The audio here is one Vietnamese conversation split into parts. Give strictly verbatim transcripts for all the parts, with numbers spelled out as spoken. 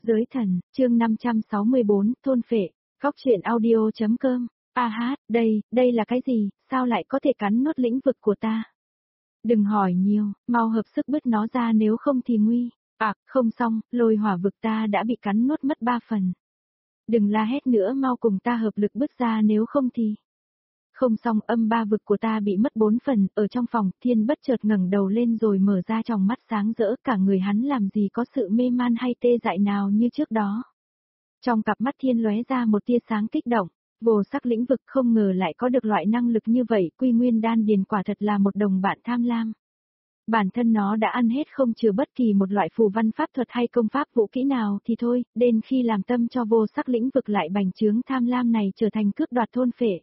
Giới thần, chương năm trăm sáu mươi bốn, thôn phệ, góc truyện audio.com. A hát, đây, đây là cái gì, sao lại có thể cắn nuốt lĩnh vực của ta? Đừng hỏi nhiều, mau hợp sức bứt nó ra nếu không thì nguy. À, không xong, lôi hỏa vực ta đã bị cắn nuốt mất ba phần. Đừng la hét nữa, mau cùng ta hợp lực bứt ra nếu không thì... Không xong, âm ba vực của ta bị mất bốn phần, ở trong phòng, Thiên bất chợt ngẩng đầu lên rồi mở ra tròng mắt sáng rỡ, cả người hắn làm gì có sự mê man hay tê dại nào như trước đó. Trong cặp mắt Thiên lóe ra một tia sáng kích động, vô sắc lĩnh vực không ngờ lại có được loại năng lực như vậy, Quy Nguyên Đan Điền quả thật là một đồng bạn tham lam. Bản thân nó đã ăn hết không chừa bất kỳ một loại phù văn pháp thuật hay công pháp vũ kỹ nào thì thôi, đến khi làm tâm cho vô sắc lĩnh vực lại bành trướng tham lam này trở thành cướp đoạt thôn phệ.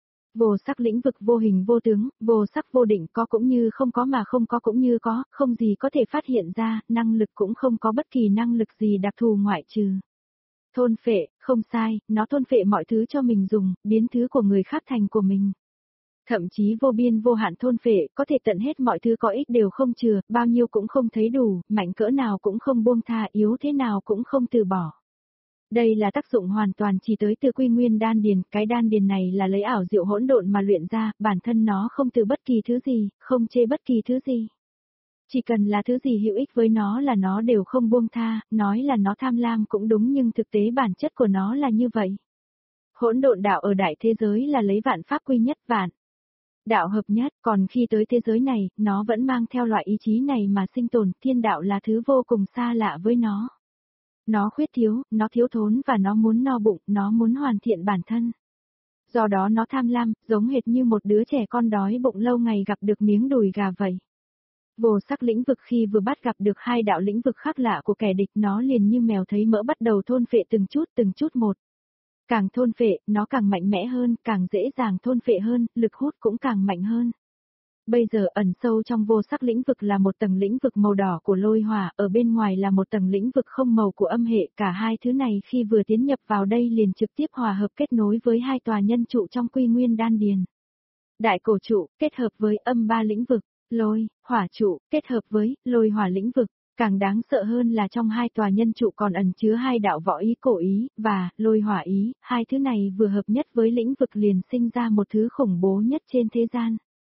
Vô sắc lĩnh vực vô hình vô tướng, vô sắc vô định, có cũng như không có mà không có cũng như có, không gì có thể phát hiện ra, năng lực cũng không có bất kỳ năng lực gì đặc thù ngoại trừ. Thôn phệ, không sai, nó thôn phệ mọi thứ cho mình dùng, biến thứ của người khác thành của mình. Thậm chí vô biên vô hạn thôn phệ, có thể tận hết mọi thứ có ích đều không chừa, bao nhiêu cũng không thấy đủ, mạnh cỡ nào cũng không buông tha, yếu thế nào cũng không từ bỏ. Đây là tác dụng hoàn toàn chỉ tới từ Quy Nguyên Đan Điền, cái đan điền này là lấy ảo diệu hỗn độn mà luyện ra, bản thân nó không từ bất kỳ thứ gì, không chê bất kỳ thứ gì. Chỉ cần là thứ gì hữu ích với nó là nó đều không buông tha, nói là nó tham lam cũng đúng nhưng thực tế bản chất của nó là như vậy. Hỗn độn đạo ở đại thế giới là lấy vạn pháp quy nhất vạn. Đạo hợp nhất, còn khi tới thế giới này, nó vẫn mang theo loại ý chí này mà sinh tồn, thiên đạo là thứ vô cùng xa lạ với nó. Nó khuyết thiếu, nó thiếu thốn và nó muốn no bụng, nó muốn hoàn thiện bản thân. Do đó nó tham lam, giống hệt như một đứa trẻ con đói bụng lâu ngày gặp được miếng đùi gà vậy. Vô sắc lĩnh vực khi vừa bắt gặp được hai đạo lĩnh vực khác lạ của kẻ địch nó liền như mèo thấy mỡ bắt đầu thôn phệ từng chút từng chút một. Càng thôn phệ, nó càng mạnh mẽ hơn, càng dễ dàng thôn phệ hơn, lực hút cũng càng mạnh hơn. Bây giờ ẩn sâu trong vô sắc lĩnh vực là một tầng lĩnh vực màu đỏ của lôi hỏa, ở bên ngoài là một tầng lĩnh vực không màu của âm hệ, cả hai thứ này khi vừa tiến nhập vào đây liền trực tiếp hòa hợp kết nối với hai tòa nhân trụ trong Quy Nguyên Đan Điền. Đại cổ trụ, kết hợp với âm ba lĩnh vực, lôi, hỏa trụ, kết hợp với lôi hỏa lĩnh vực. Càng đáng sợ hơn là trong hai tòa nhân trụ còn ẩn chứa hai đạo võ ý cổ ý, và lôi hỏa ý, hai thứ này vừa hợp nhất với lĩnh vực liền sinh ra một thứ khủng bố nhất trên thế gian.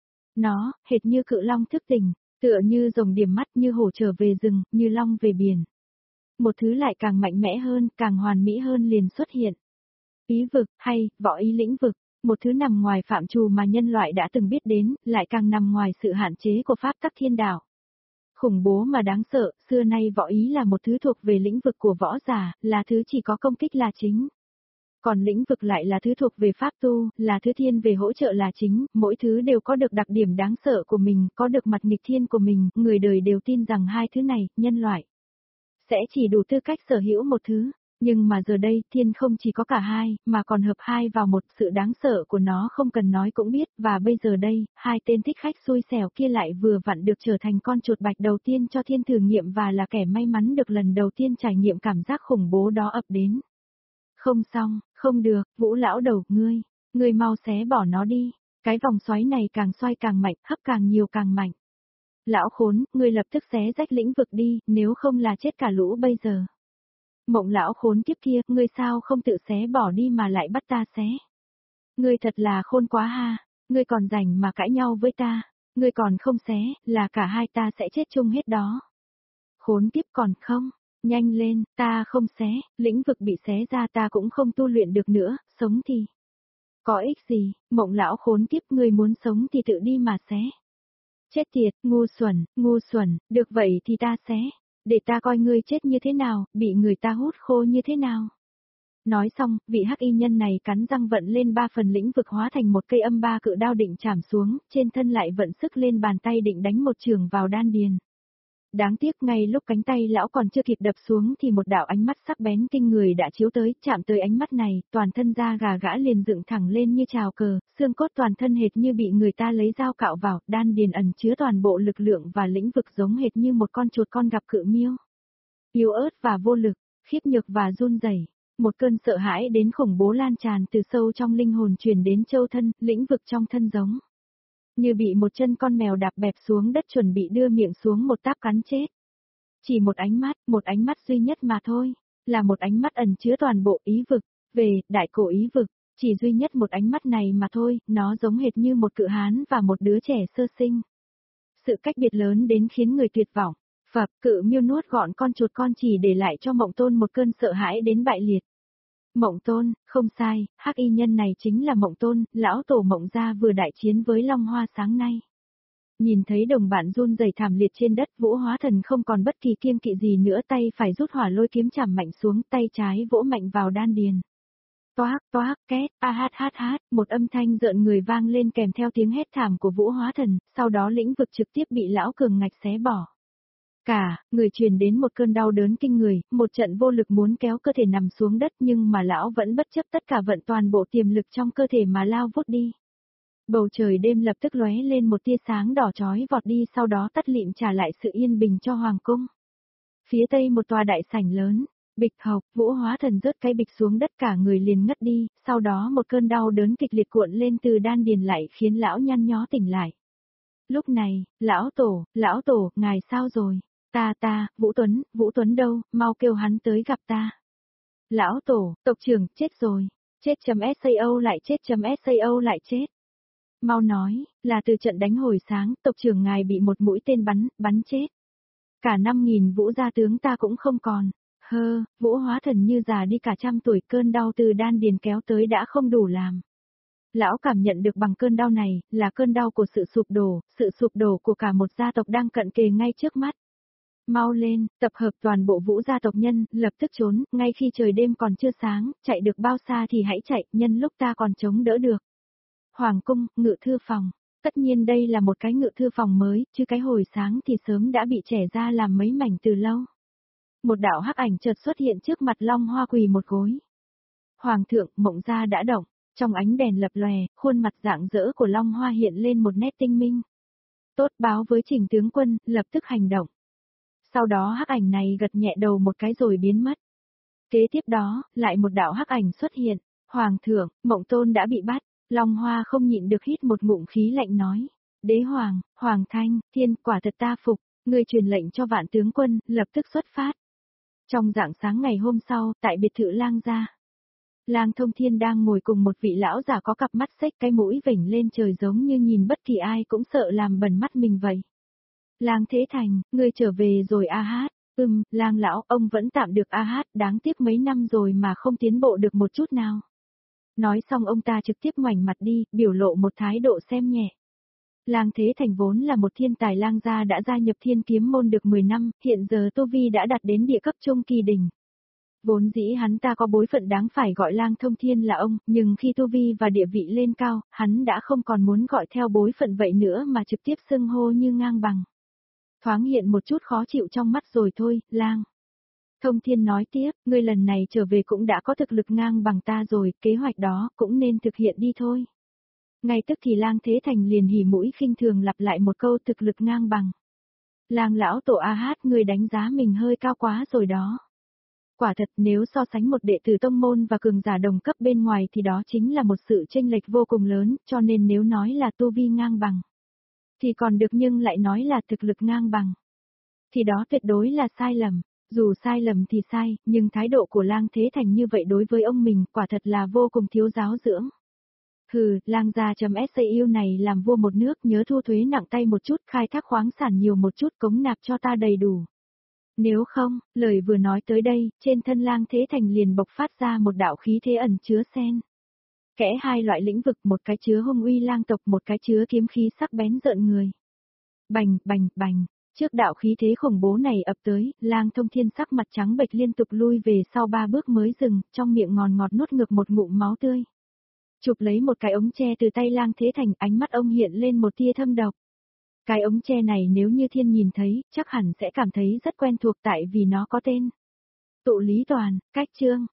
Nó, hệt như cự long thức tỉnh, tựa như rồng điểm mắt, như hổ trở về rừng, như long về biển. Một thứ lại càng mạnh mẽ hơn, càng hoàn mỹ hơn liền xuất hiện. Ý vực, hay, võ ý lĩnh vực, một thứ nằm ngoài phạm trù mà nhân loại đã từng biết đến, lại càng nằm ngoài sự hạn chế của pháp tắc thiên đạo. Khủng bố mà đáng sợ, xưa nay võ ý là một thứ thuộc về lĩnh vực của võ giả, là thứ chỉ có công kích là chính. Còn lĩnh vực lại là thứ thuộc về pháp tu, là thứ thiên về hỗ trợ là chính, mỗi thứ đều có được đặc điểm đáng sợ của mình, có được mặt nghịch thiên của mình, người đời đều tin rằng hai thứ này, nhân loại, sẽ chỉ đủ tư cách sở hữu một thứ. Nhưng mà giờ đây, thiên không chỉ có cả hai, mà còn hợp hai vào một, sự đáng sợ của nó không cần nói cũng biết, và bây giờ đây, hai tên thích khách xui xẻo kia lại vừa vặn được trở thành con chuột bạch đầu tiên cho thiên thử nghiệm và là kẻ may mắn được lần đầu tiên trải nghiệm cảm giác khủng bố đó ập đến. Không xong, không được, Vũ lão đầu, ngươi, ngươi mau xé bỏ nó đi, cái vòng xoáy này càng xoay càng mạnh, hấp càng nhiều càng mạnh. Lão khốn, ngươi lập tức xé rách lĩnh vực đi, nếu không là chết cả lũ bây giờ. Mộng lão khốn kiếp kia, ngươi sao không tự xé bỏ đi mà lại bắt ta xé. Ngươi thật là khôn quá ha, ngươi còn rảnh mà cãi nhau với ta, ngươi còn không xé, là cả hai ta sẽ chết chung hết đó. Khốn kiếp còn không, nhanh lên, ta không xé, lĩnh vực bị xé ra ta cũng không tu luyện được nữa, sống thì. Có ích gì, mộng lão khốn kiếp, ngươi muốn sống thì tự đi mà xé. Chết tiệt, ngu xuẩn, ngu xuẩn, được vậy thì ta xé. Để ta coi ngươi chết như thế nào, bị người ta hút khô như thế nào. Nói xong, vị hắc y nhân này cắn răng vận lên ba phần lĩnh vực hóa thành một cây âm ba cự đao định chảm xuống, trên thân lại vận sức lên bàn tay định đánh một trường vào đan điền. Đáng tiếc ngay lúc cánh tay lão còn chưa kịp đập xuống thì một đạo ánh mắt sắc bén kinh người đã chiếu tới, chạm tới ánh mắt này, toàn thân da gà gã liền dựng thẳng lên như trào cờ, xương cốt toàn thân hệt như bị người ta lấy dao cạo vào, đan điền ẩn chứa toàn bộ lực lượng và lĩnh vực giống hệt như một con chuột con gặp cự miêu. Yếu ớt và vô lực, khiếp nhược và run rẩy, một cơn sợ hãi đến khủng bố lan tràn từ sâu trong linh hồn truyền đến châu thân, lĩnh vực trong thân giống như bị một chân con mèo đạp bẹp xuống đất chuẩn bị đưa miệng xuống một táp cắn chết. Chỉ một ánh mắt, một ánh mắt duy nhất mà thôi. là một ánh mắt ẩn chứa toàn bộ ý vực, về, đại cổ ý vực, chỉ duy nhất một ánh mắt này mà thôi, nó giống hệt như một cự hán và một đứa trẻ sơ sinh. Sự cách biệt lớn đến khiến người tuyệt vọng. Phập, cự miêu nuốt gọn con chuột con chỉ để lại cho Mộng Tôn một cơn sợ hãi đến bại liệt. Mộng Tôn, không sai, hắc y nhân này chính là Mộng Tôn, lão tổ Mộng gia vừa đại chiến với Long Hoa sáng nay. Nhìn thấy đồng bạn run rẩy thảm liệt trên đất, Vũ Hóa Thần không còn bất kỳ kiêng kỵ gì nữa, tay phải rút hỏa lôi kiếm chảm mạnh xuống, tay trái vỗ mạnh vào đan điền. Toác, toác, két, a hát hát hát, một âm thanh rợn người vang lên kèm theo tiếng hét thảm của Vũ Hóa Thần, sau đó lĩnh vực trực tiếp bị lão cường ngạch xé bỏ. Cả, người truyền đến một cơn đau đớn kinh người, một trận vô lực muốn kéo cơ thể nằm xuống đất nhưng mà lão vẫn bất chấp tất cả vận toàn bộ tiềm lực trong cơ thể mà lao vút đi. Bầu trời đêm lập tức lóe lên một tia sáng đỏ chói vọt đi, sau đó tắt lịm trả lại sự yên bình cho hoàng cung. Phía tây một tòa đại sảnh lớn, bịch hộc, Vũ Hóa Thần rớt cái bịch xuống đất, cả người liền ngất đi, sau đó một cơn đau đớn kịch liệt cuộn lên từ đan điền lại khiến lão nhăn nhó tỉnh lại. Lúc này, lão tổ, lão tổ, ngài sao rồi? Ta ta, Vũ Tuấn, Vũ Tuấn đâu, mau kêu hắn tới gặp ta. Lão tổ, tộc trưởng, chết rồi, chết chấm sao lại chết chấm sao lại chết. Mau nói, là từ trận đánh hồi sáng, tộc trưởng ngài bị một mũi tên bắn, bắn chết. Cả năm nghìn Vũ gia tướng ta cũng không còn. Hơ, Vũ Hóa Thần như già đi cả trăm tuổi, cơn đau từ đan điền kéo tới đã không đủ làm. Lão cảm nhận được bằng cơn đau này, là cơn đau của sự sụp đổ, sự sụp đổ của cả một gia tộc đang cận kề ngay trước mắt. Mau lên, tập hợp toàn bộ Vũ gia tộc nhân, lập tức trốn, ngay khi trời đêm còn chưa sáng, chạy được bao xa thì hãy chạy, nhân lúc ta còn chống đỡ được. Hoàng cung, ngự thư phòng. Tất nhiên đây là một cái ngự thư phòng mới, chứ cái hồi sáng thì sớm đã bị trẻ ra làm mấy mảnh từ lâu. Một đạo hắc ảnh chợt xuất hiện trước mặt Long Hoa quỳ một gối. Hoàng thượng, Mộng gia đã động, trong ánh đèn lập lòe, khuôn mặt rạng rỡ của Long Hoa hiện lên một nét tinh minh. Tốt, báo với Trình tướng quân, lập tức hành động. Sau đó hắc ảnh này gật nhẹ đầu một cái rồi biến mất. Kế tiếp đó, lại một đạo hắc ảnh xuất hiện. Hoàng thượng, Mộng Tôn đã bị bắt. Long Hoa không nhịn được hít một ngụm khí lạnh nói. Đế hoàng, Hoàng Thanh, Thiên, quả thật ta phục, người truyền lệnh cho vạn tướng quân, lập tức xuất phát. Trong rạng sáng ngày hôm sau, tại biệt thự Lang gia, Lang Thông Thiên đang ngồi cùng một vị lão già có cặp mắt xếch, cái mũi vểnh lên trời giống như nhìn bất kỳ ai cũng sợ làm bẩn mắt mình vậy. Lang Thế Thành, ngươi trở về rồi a hát. Ừm, Lang lão, ông vẫn tạm được a hát, đáng tiếc mấy năm rồi mà không tiến bộ được một chút nào. Nói xong ông ta trực tiếp ngoảnh mặt đi, biểu lộ một thái độ xem nhẹ. Lang Thế Thành vốn là một thiên tài Lang gia, đã gia nhập Thiên Kiếm môn được mười năm, hiện giờ tu vi đã đạt đến địa cấp trung kỳ đỉnh. Vốn dĩ hắn ta có bối phận đáng phải gọi Lang Thông Thiên là ông, nhưng khi tu vi và địa vị lên cao, hắn đã không còn muốn gọi theo bối phận vậy nữa mà trực tiếp xưng hô như ngang bằng. Thoáng hiện một chút khó chịu trong mắt rồi thôi, Lang Thông Thiên nói tiếp, ngươi lần này trở về cũng đã có thực lực ngang bằng ta rồi, kế hoạch đó cũng nên thực hiện đi thôi. Ngay tức thì Lang Thế Thành liền hỉ mũi khinh thường lặp lại một câu thực lực ngang bằng. Lang lão tổ a hát, ngươi đánh giá mình hơi cao quá rồi đó. Quả thật, nếu so sánh một đệ tử tông môn và cường giả đồng cấp bên ngoài thì đó chính là một sự chênh lệch vô cùng lớn, cho nên nếu nói là tu vi ngang bằng thì còn được, nhưng lại nói là thực lực ngang bằng thì đó tuyệt đối là sai lầm. Dù sai lầm thì sai, nhưng thái độ của Lang Thế Thành như vậy đối với ông mình quả thật là vô cùng thiếu giáo dưỡng. Hừ, Lang gia chấm sao này làm vua một nước, nhớ thu thuế nặng tay một chút, khai thác khoáng sản nhiều một chút, cống nạp cho ta đầy đủ. Nếu không, lời vừa nói tới đây, trên thân Lang Thế Thành liền bộc phát ra một đạo khí thế ẩn chứa xen kẽ hai loại lĩnh vực, một cái chứa hung uy lang tộc, một cái chứa kiếm khí sắc bén rợn người. Bành, bành, bành. Trước đạo khí thế khủng bố này ập tới, Lang Thông Thiên sắc mặt trắng bệch liên tục lui về sau ba bước mới dừng, trong miệng ngòn ngọt nuốt ngược một ngụm máu tươi. Chụp lấy một cái ống tre từ tay Lang Thế Thành, ánh mắt ông hiện lên một tia thâm độc. Cái ống tre này nếu như Thiên nhìn thấy, chắc hẳn sẽ cảm thấy rất quen thuộc tại vì nó có tên. Tụ Lý Toàn, cách chương.